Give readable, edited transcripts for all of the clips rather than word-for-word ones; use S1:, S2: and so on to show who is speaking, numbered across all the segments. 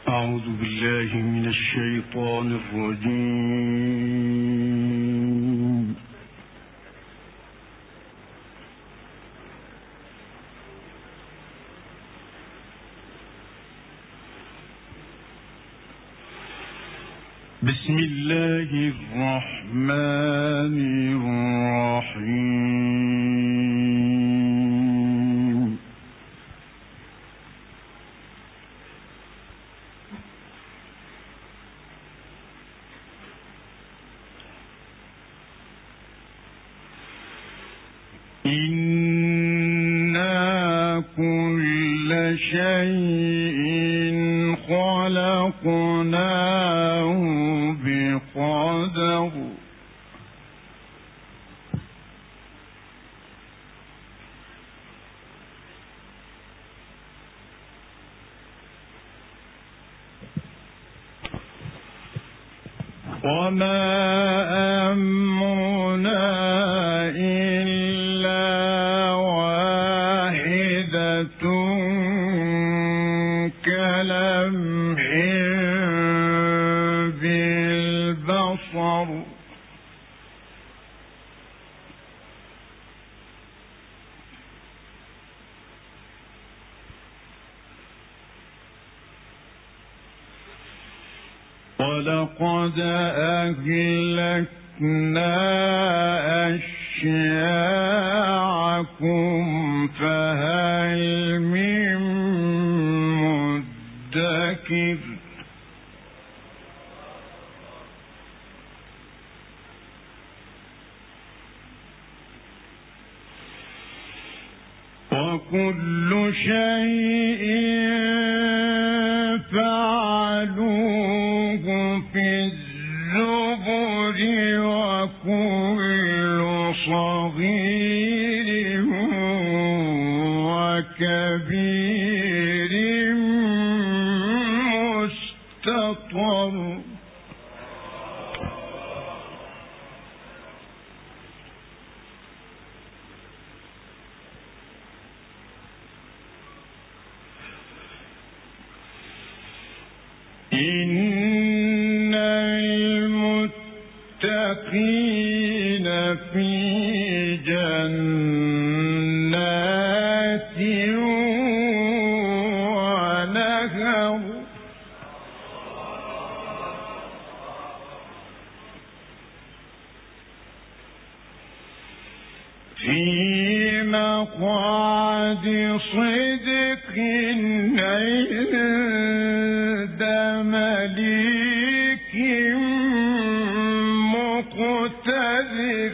S1: أعوذ بالله من الشيطان الرجيم. بسم الله الرحمن الرحيم. إنا كل شيء خلقناه بقدر. وما أمرنا إلا واحدة كلمح بالبصر. ولقد أهلكنا أشياعكم فهل من مدكر. وكل شيء فعلوه في الزبر وكل صغير وكبير مستطر. إن المتقين في جنات ونهر. في مقعد صدق عند مليك مقتدر.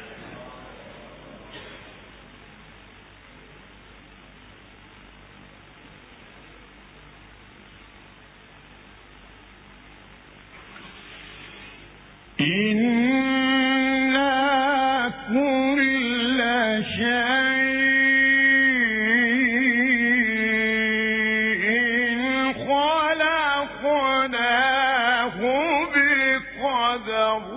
S1: إنا كل شيء خلقناه بقدر.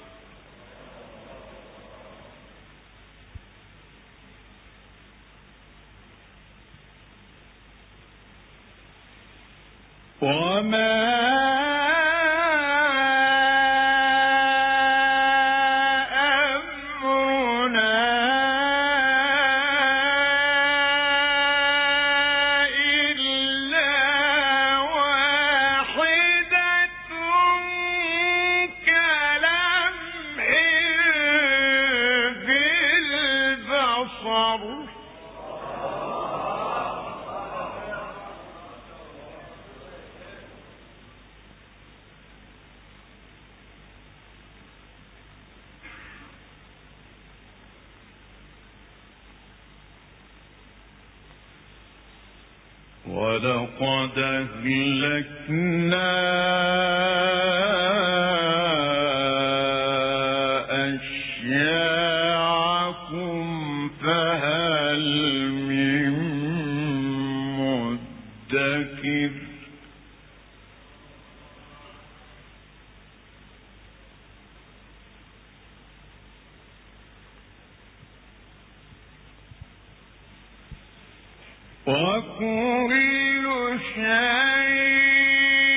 S1: وما ولقد أهلكنا أشياعكم فهل من مدكر. وكل شيء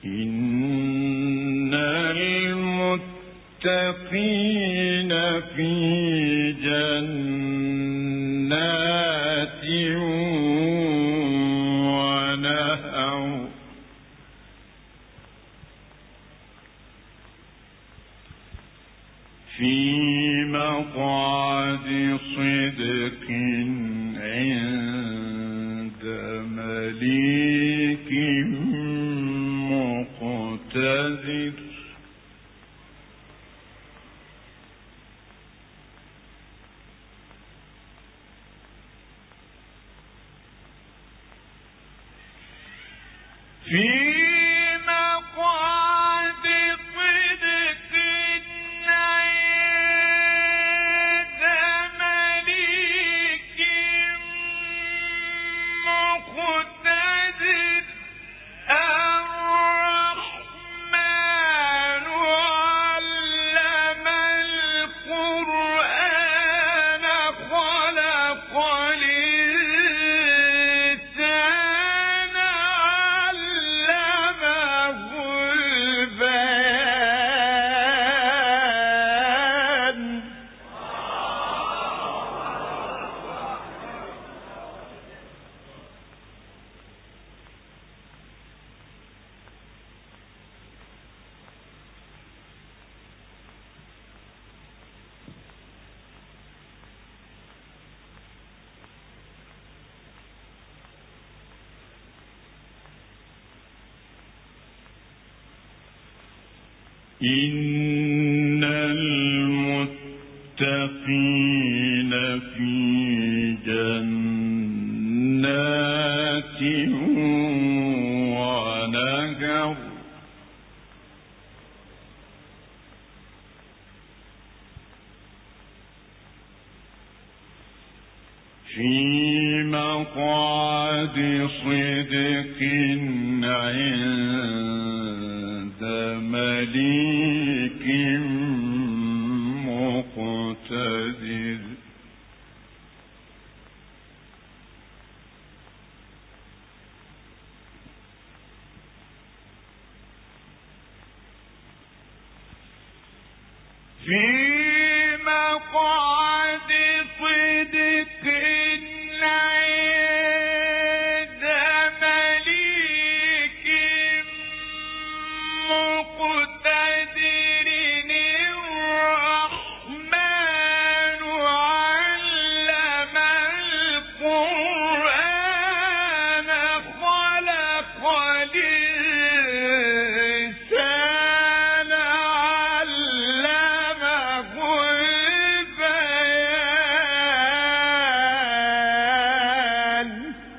S1: إن المتقين في جنات ونهر في مقعد صدق عند مليك مقتدر. في مقعد صدق عند مليك مقتدر. الرحمن علم القرآن خلق الإنسان علمه البيان. إن المتقين في جنات ونهر في مقعد صدق عند مليك مقتدر. في مقعد صدق عند مليك مقتدر. الرحمن علم القرآن خلق الإنسان علمه البيان.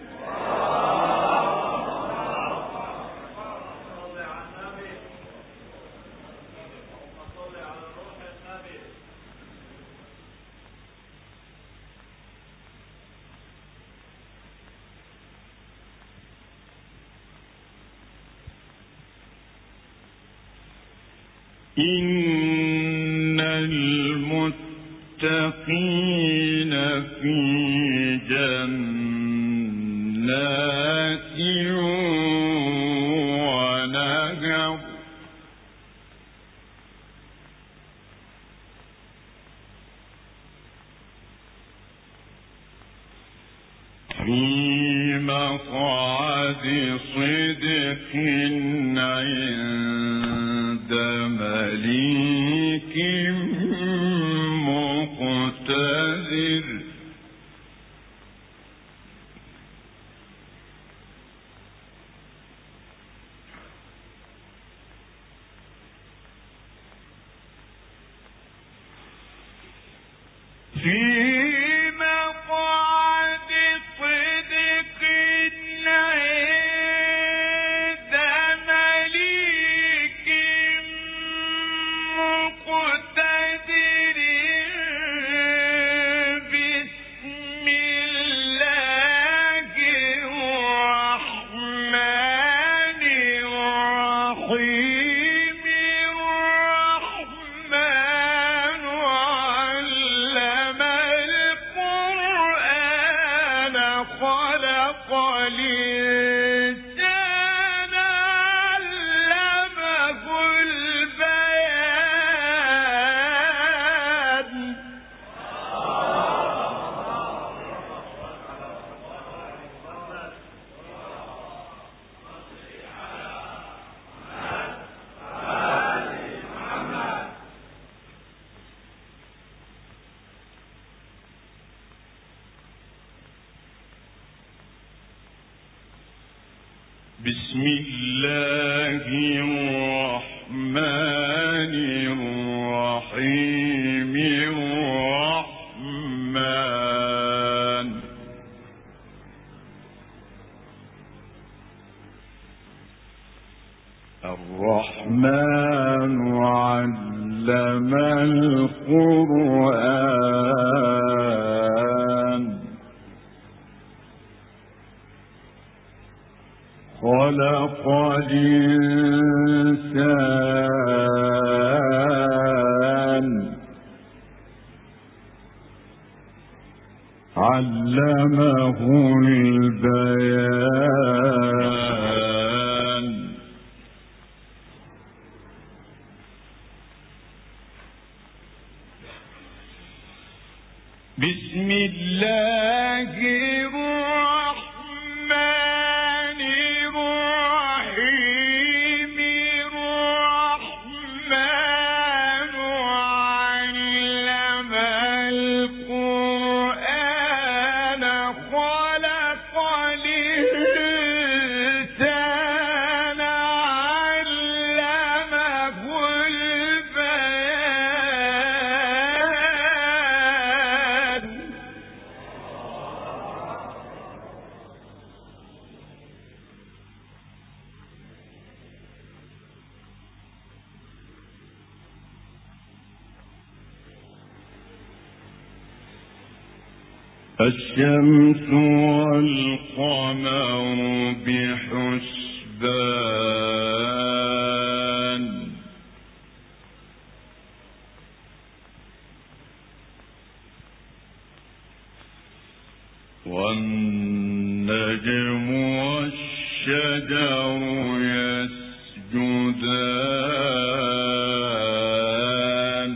S1: إن المتقين في جنات ونهر في مقعد صدق عند مليك مقتدر. في مقعد صدق عند مليك مقتدر. بسم الله الرحمن الرحيم. الرحمن علم بسم الله الرحمن الرحيم الرحمن علم القرآن خلق الإنسان علمه البيان بسم الله الرحمن الرحيم الرحمن علم القرآن خلق الإنسان علمه البيان الشمس والقمر بحسبان والنجم والشجر يسجدان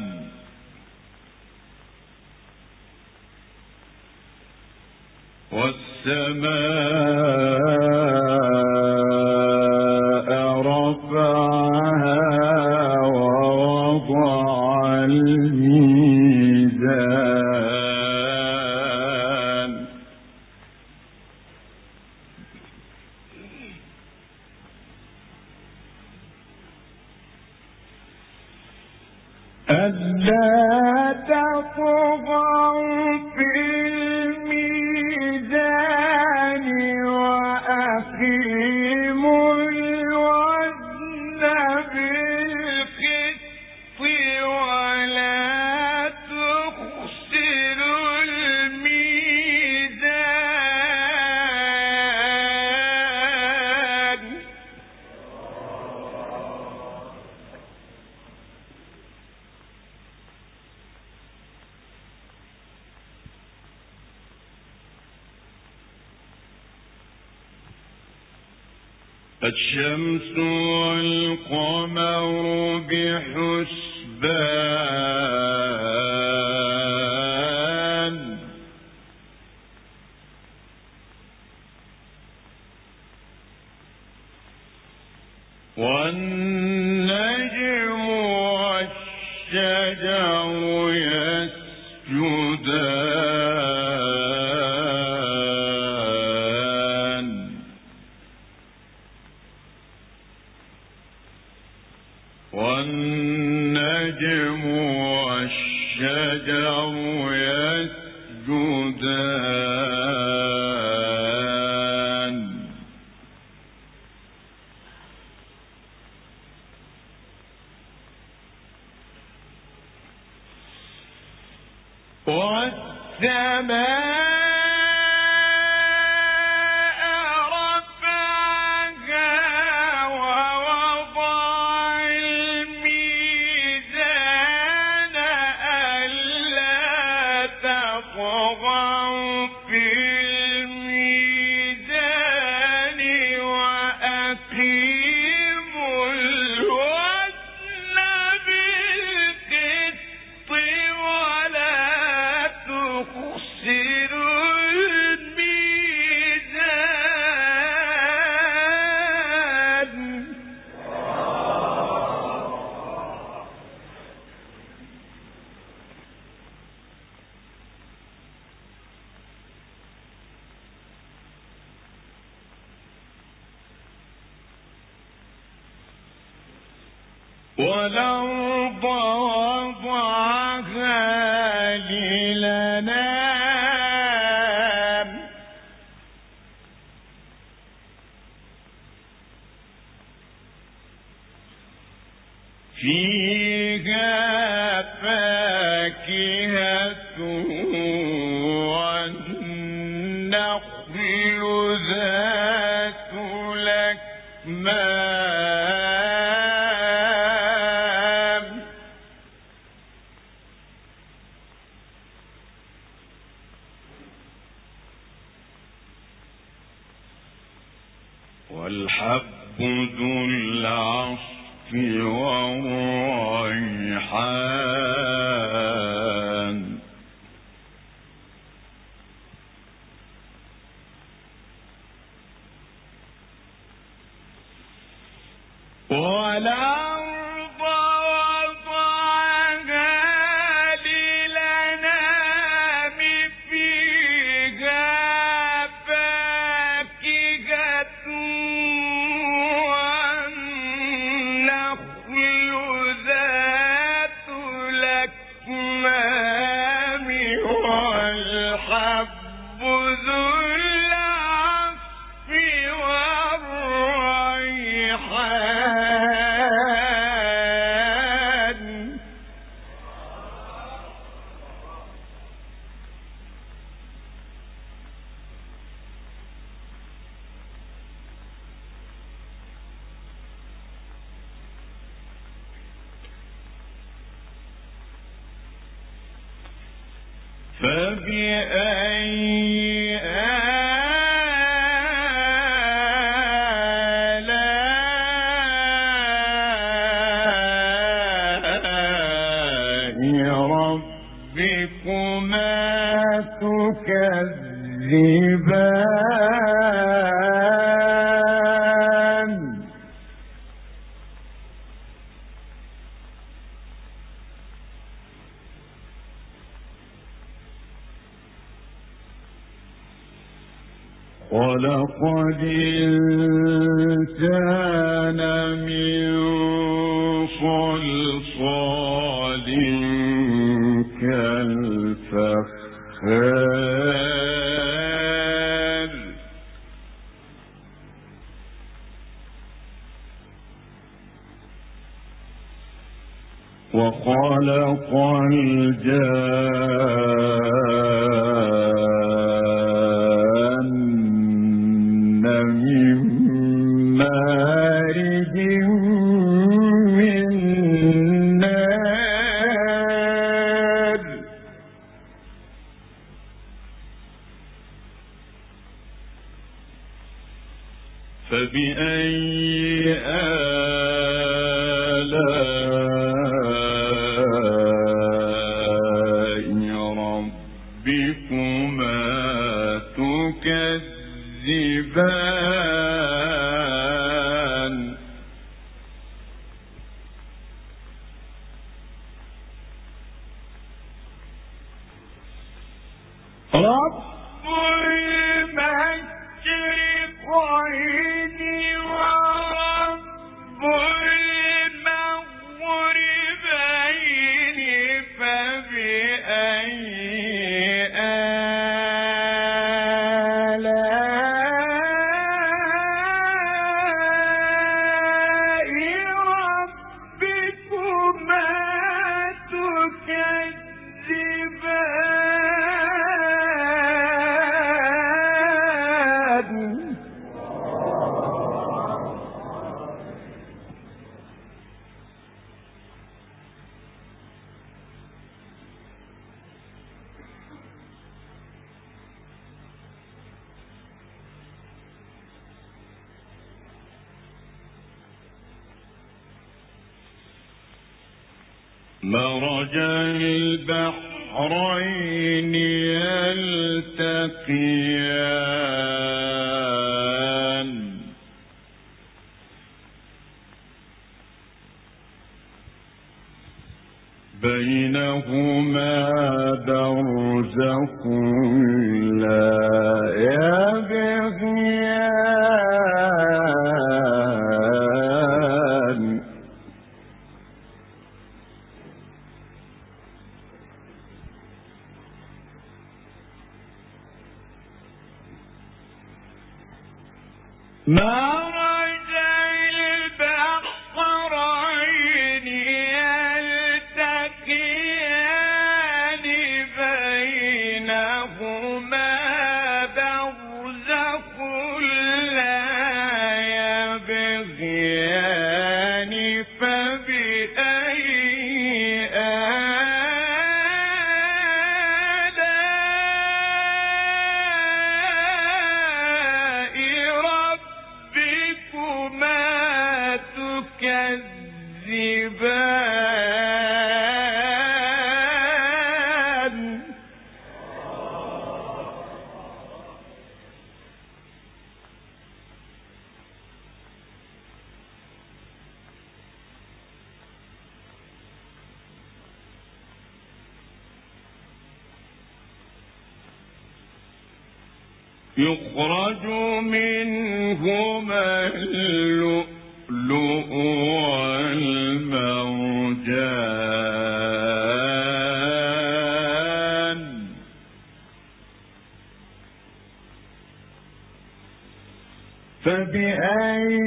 S1: والسماء رفعها ووضع الميزان ألا تطغوا في الميزان وأقيموا الوزن بالقسط ولا تخسروا الميزان الشمس والقمر بحسبان والنجم والشجر يسجدان والنجم والشجر يسجدان والسماء والأرض وضعها للأنام فيها فاكهة والنخل ذات الأكمام والحب ذو العصف والريحان والأرض وضعها للأنام فيها فاكهة والنخل ذات الأكمام والحب ذو العصف والريحان فبأي آلاء ربكما تكذبان خلق الإنسان من صلصال كالفخار وخلق الجان من مارج من نار فبأي آلاء ربكما تكذبان رب المشرقين ورب المغربين فبأي آلاء ربكما تكذبان مرج البحرين يلتقيان بينهما برزخ لا يبغيان مرج البحرين يلتقيان بينهما برزخ لا يبغيان فبأي يخرج منهما اللؤلؤ والمرجان فبأي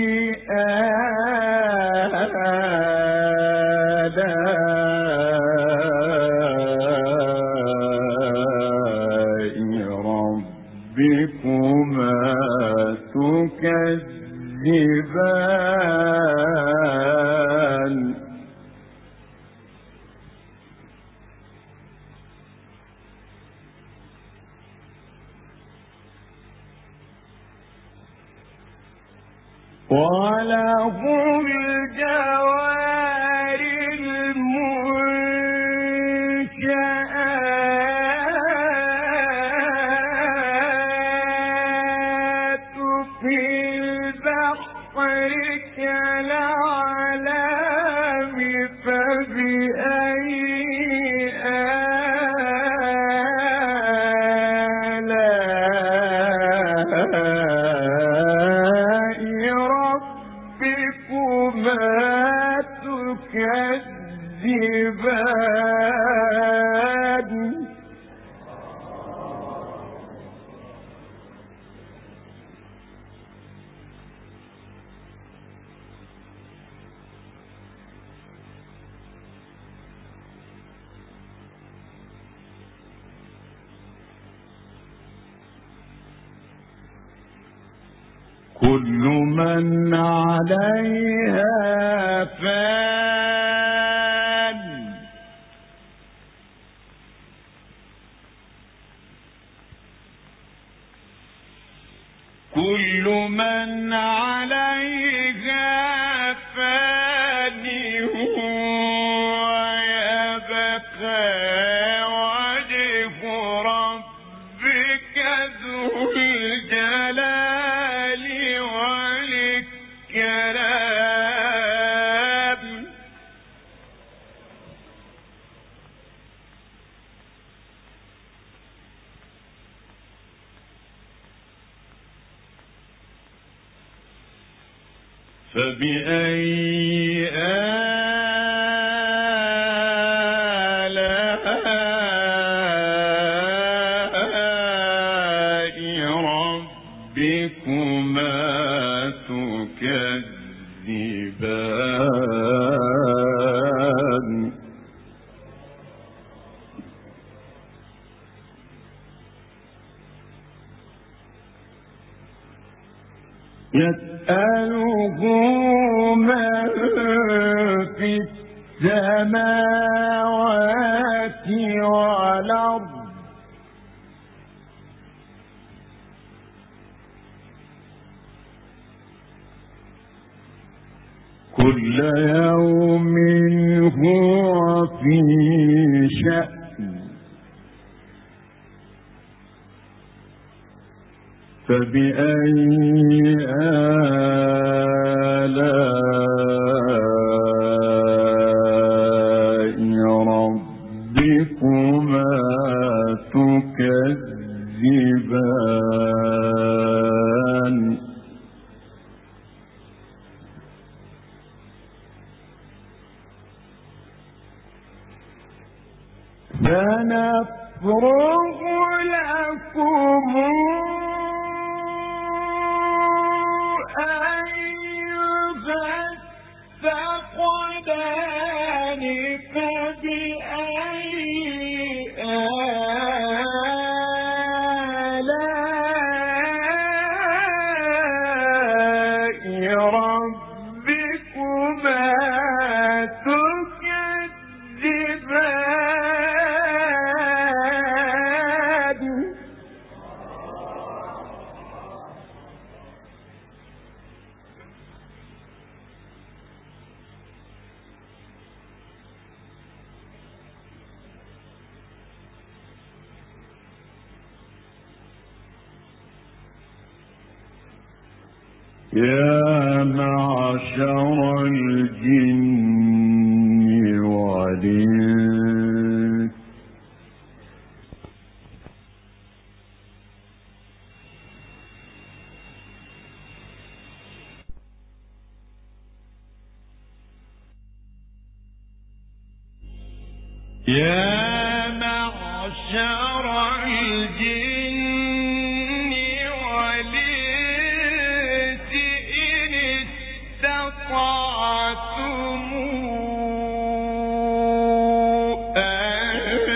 S1: ربكما تكذبان وله الجوار المنشآت في البحر كالأعلام فبأي تكذبان كل من عليها فان كل من عليها فان ويبقى وجه ربك ذو الجلال والإكرام فبأي آلاء ربكما تكذبان يسأله من في السماوات والأرض كل يوم هو في شأن فبأي آلاء ربكما تكذبان سنفرغ لكم أيها الثقلان يا معشر الجن والإنس إن استطعتم أن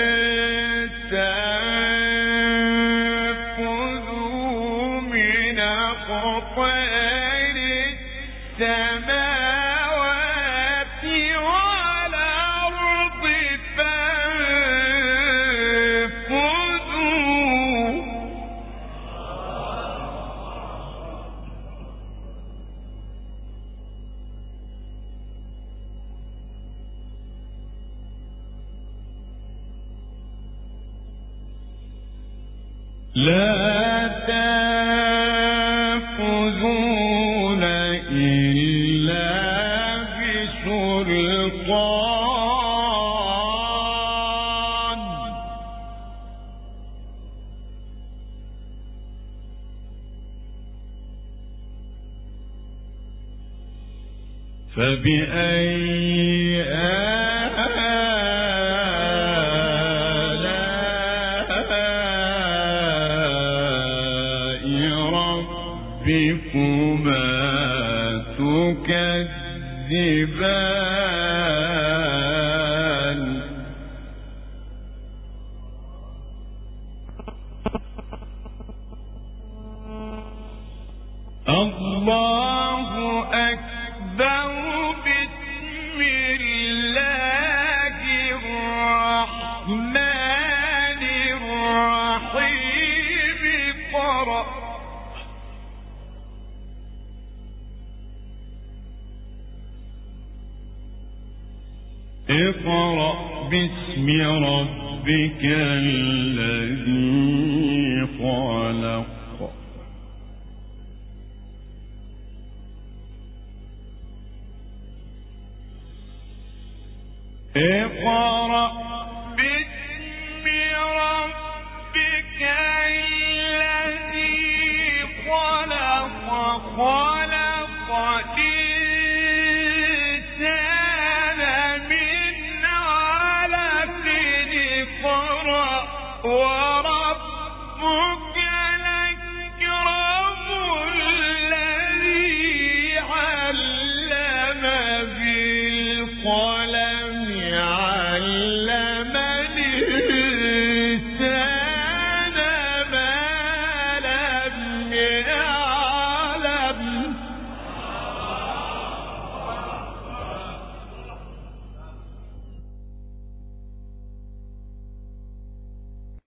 S1: تنفذوا من أقطار السماوات والأرض فانفذوا. لا تنفذون إلا بسلطان فبأي آلاء ربكما تكذبان الله أكبر. بسم الله الرحمن الرحيم. اقرأ باسم ربك الذي خلق. اقرأ باسم ربك الذي خلق. خلق الإنسان من علق. اقرأ